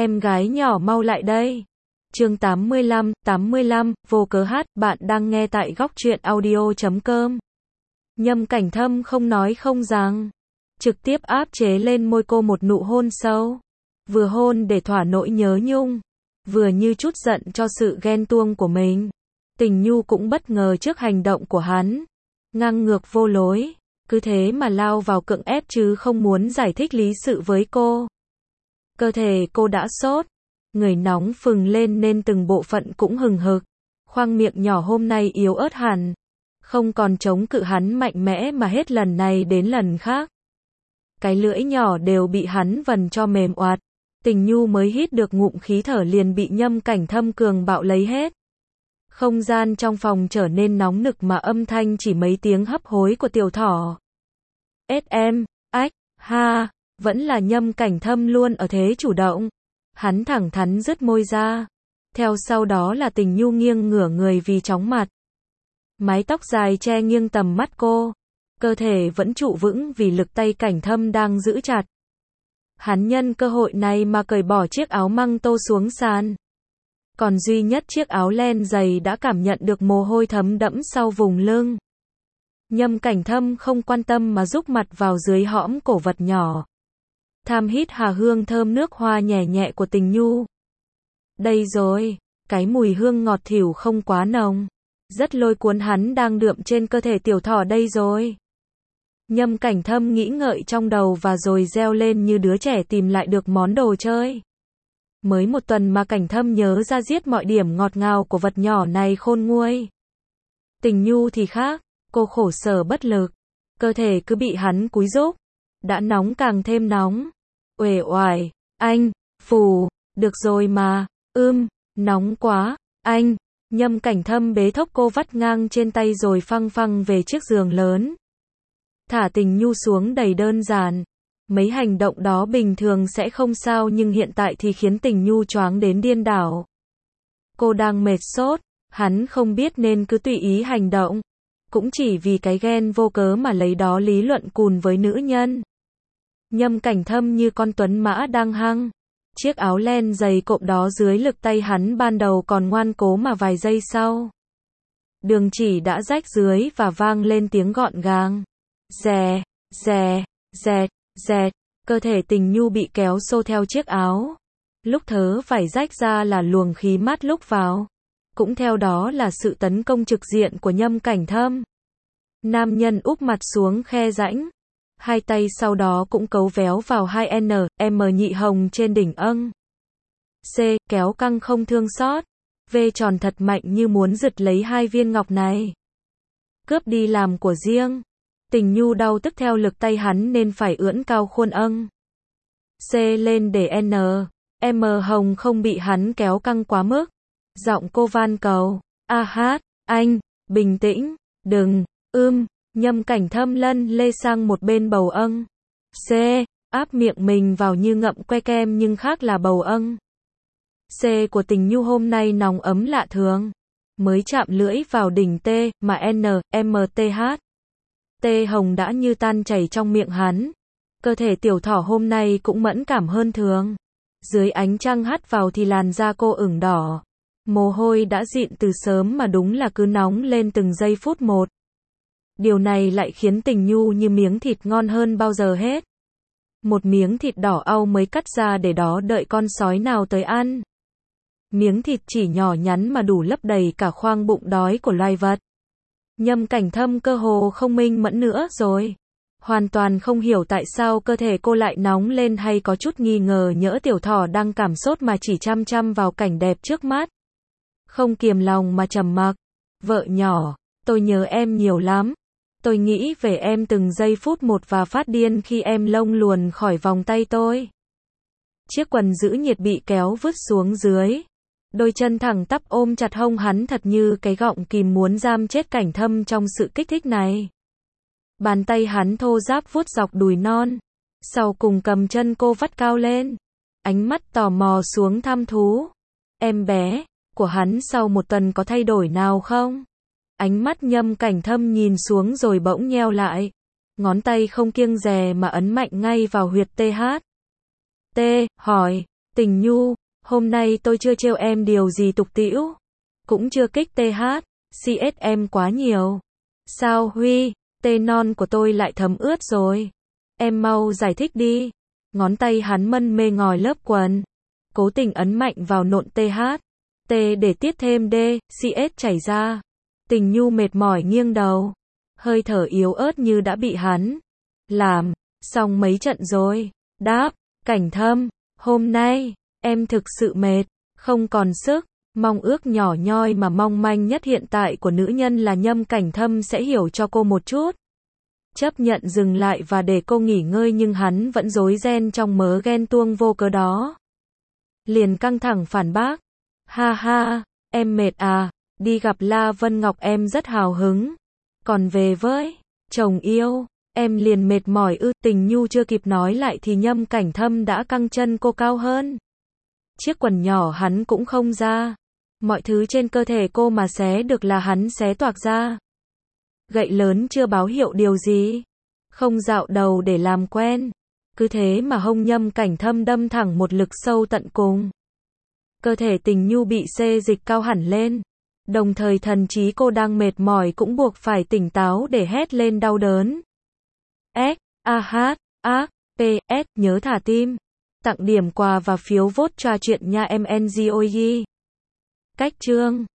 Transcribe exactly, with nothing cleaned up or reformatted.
em gái nhỏ mau lại đây. Chương tám mươi lăm, tám mươi lăm, vô cớ hát, bạn đang nghe tại góc truyện audio chấm com. Nhâm Cảnh Thâm không nói không rằng, trực tiếp áp chế lên môi cô một nụ hôn sâu. Vừa hôn để thỏa nỗi nhớ nhung, vừa như chút giận cho sự ghen tuông của mình. Tình Nhu cũng bất ngờ trước hành động của hắn, ngang ngược vô lối, cứ thế mà lao vào cưỡng ép chứ không muốn giải thích lý sự với cô. Cơ thể cô đã sốt, người nóng phừng lên nên từng bộ phận cũng hừng hực. Khoang miệng nhỏ hôm nay yếu ớt hẳn, không còn chống cự hắn mạnh mẽ mà hết lần này đến lần khác. Cái lưỡi nhỏ đều bị hắn vần cho mềm oạt. Tình Nhu mới hít được ngụm khí thở liền bị Nhâm Cảnh Thâm cường bạo lấy hết. Không gian trong phòng trở nên nóng nực mà âm thanh chỉ mấy tiếng hấp hối của tiểu thỏ. ét em, ách, ha, vẫn là Nhâm Cảnh Thâm luôn ở thế chủ động. Hắn thẳng thắn dứt môi ra. Theo sau đó là Tình Nhu nghiêng ngửa người vì chóng mặt. Mái tóc dài che nghiêng tầm mắt cô. Cơ thể vẫn trụ vững vì lực tay Cảnh Thâm đang giữ chặt. Hắn nhân cơ hội này mà cởi bỏ chiếc áo măng tô xuống sàn. Còn duy nhất chiếc áo len dày đã cảm nhận được mồ hôi thấm đẫm sau vùng lưng. Nhâm Cảnh Thâm không quan tâm mà rúc mặt vào dưới hõm cổ vật nhỏ. Tham hít hà hương thơm nước hoa nhẹ nhẹ của Tình Nhu. Đây rồi, cái mùi hương ngọt thỉu không quá nồng. Rất lôi cuốn, hắn đang đượm trên cơ thể tiểu thỏ đây rồi. Nhâm Cảnh Thâm nghĩ ngợi trong đầu và rồi reo lên như đứa trẻ tìm lại được món đồ chơi. Mới một tuần mà Cảnh Thâm nhớ ra giết mọi điểm ngọt ngào của vật nhỏ này khôn nguôi. Tình Nhu thì khác, cô khổ sở bất lực. Cơ thể cứ bị hắn cúi rúc. Đã nóng càng thêm nóng. Uể oải, anh, phù, được rồi mà, ưm, nóng quá, anh. Nhâm Cảnh Thâm bế thốc cô vắt ngang trên tay rồi phăng phăng về chiếc giường lớn. Thả Tình Nhu xuống đầy đơn giản. Mấy hành động đó bình thường sẽ không sao nhưng hiện tại thì khiến Tình Nhu choáng đến điên đảo. Cô đang mệt sốt, hắn không biết nên cứ tùy ý hành động. Cũng chỉ vì cái ghen vô cớ mà lấy đó lý luận cùn với nữ nhân. Nhâm Cảnh Thâm như con tuấn mã đang hăng. Chiếc áo len dày cộm đó dưới lực tay hắn ban đầu còn ngoan cố mà vài giây sau. Đường chỉ đã rách dưới và vang lên tiếng gọn gàng. Rè, rè, rẹt, rẹt, cơ thể Tình Nhu bị kéo xô theo chiếc áo. Lúc thớ vải rách ra là luồng khí mát lúc vào. Cũng theo đó là sự tấn công trực diện của Nhâm Cảnh Thâm. Nam nhân úp mặt xuống khe rãnh. Hai tay sau đó cũng cấu véo vào hai N, M nhị hồng trên đỉnh âng. C, kéo căng không thương xót. V tròn thật mạnh như muốn giật lấy hai viên ngọc này. Cướp đi làm của riêng. Tình Nhu đau tức theo lực tay hắn nên phải ưỡn cao khuôn âng. C lên để N, M hồng không bị hắn kéo căng quá mức. Giọng cô van cầu. A hát, anh, bình tĩnh, đừng, ưm. Nhâm Cảnh Thâm lân lê sang một bên bầu âng. C, áp miệng mình vào như ngậm que kem nhưng khác là bầu âng. C của Tình Nhu hôm nay nóng ấm lạ thường. Mới chạm lưỡi vào đỉnh T, mà N, M, T H. T hồng đã như tan chảy trong miệng hắn. Cơ thể tiểu thỏ hôm nay cũng mẫn cảm hơn thường. Dưới ánh trăng hắt vào thì làn da cô ửng đỏ. Mồ hôi đã dịn từ sớm mà đúng là cứ nóng lên từng giây phút một. Điều này lại khiến Tình Nhu như miếng thịt ngon hơn bao giờ hết. Một miếng thịt đỏ au mới cắt ra để đó đợi con sói nào tới ăn. Miếng thịt chỉ nhỏ nhắn mà đủ lấp đầy cả khoang bụng đói của loài vật. Nhâm Cảnh Thâm cơ hồ không minh mẫn nữa rồi. Hoàn toàn không hiểu tại sao cơ thể cô lại nóng lên hay có chút nghi ngờ nhỡ tiểu thỏ đang cảm sốt mà chỉ chăm chăm vào cảnh đẹp trước mắt. Không kiềm lòng mà trầm mặc. Vợ nhỏ, tôi nhớ em nhiều lắm. Tôi nghĩ về em từng giây phút một và phát điên khi em lông luồn khỏi vòng tay tôi. Chiếc quần giữ nhiệt bị kéo vứt xuống dưới. Đôi chân thẳng tắp ôm chặt hông hắn thật như cái gọng kìm muốn giam chết Cảnh Thâm trong sự kích thích này. Bàn tay hắn thô ráp vuốt dọc đùi non. Sau cùng cầm chân cô vắt cao lên. Ánh mắt tò mò xuống thăm thú. Em bé của hắn sau một tuần có thay đổi nào không? Ánh mắt Nhâm Cảnh Thâm nhìn xuống rồi bỗng nheo lại. Ngón tay không kiêng dè mà ấn mạnh ngay vào huyệt T H. T, hỏi. T Tình Nhu, hôm nay tôi chưa trêu em điều gì tục tĩu. Cũng chưa kích tê hát, xê ét em quá nhiều. Sao Huy, tê non của tôi lại thấm ướt rồi. Em mau giải thích đi. Ngón tay hắn mân mê ngòi lớp quần. Cố tình ấn mạnh vào nộn tê hát. T để tiết thêm D, xê ét chảy ra. Tình Nhu mệt mỏi nghiêng đầu. Hơi thở yếu ớt như đã bị hắn làm xong mấy trận rồi. Đáp, Cảnh Thâm, hôm nay, em thực sự mệt, không còn sức. Mong ước nhỏ nhoi mà mong manh nhất hiện tại của nữ nhân là Nhâm Cảnh Thâm sẽ hiểu cho cô một chút. Chấp nhận dừng lại và để cô nghỉ ngơi nhưng hắn vẫn rối ren trong mớ ghen tuông vô cớ đó. Liền căng thẳng phản bác. Ha ha, em mệt à, đi gặp La Vân Ngọc em rất hào hứng. Còn về với chồng yêu, em liền mệt mỏi ư. Tình Nhu chưa kịp nói lại thì Nhâm Cảnh Thâm đã căng chân cô cao hơn. Chiếc quần nhỏ hắn cũng không ra. Mọi thứ trên cơ thể cô mà xé được là hắn xé toạc ra. Gậy lớn chưa báo hiệu điều gì. Không dạo đầu để làm quen. Cứ thế mà hông Nhâm Cảnh Thâm đâm thẳng một lực sâu tận cùng. Cơ thể Tình Nhu bị xê dịch cao hẳn lên. Đồng thời thần trí cô đang mệt mỏi cũng buộc phải tỉnh táo để hét lên đau đớn. S, A H, A, P, S, nhớ thả tim. Tặng điểm quà và phiếu vote trò chuyện nha em en giê o e. Cách chương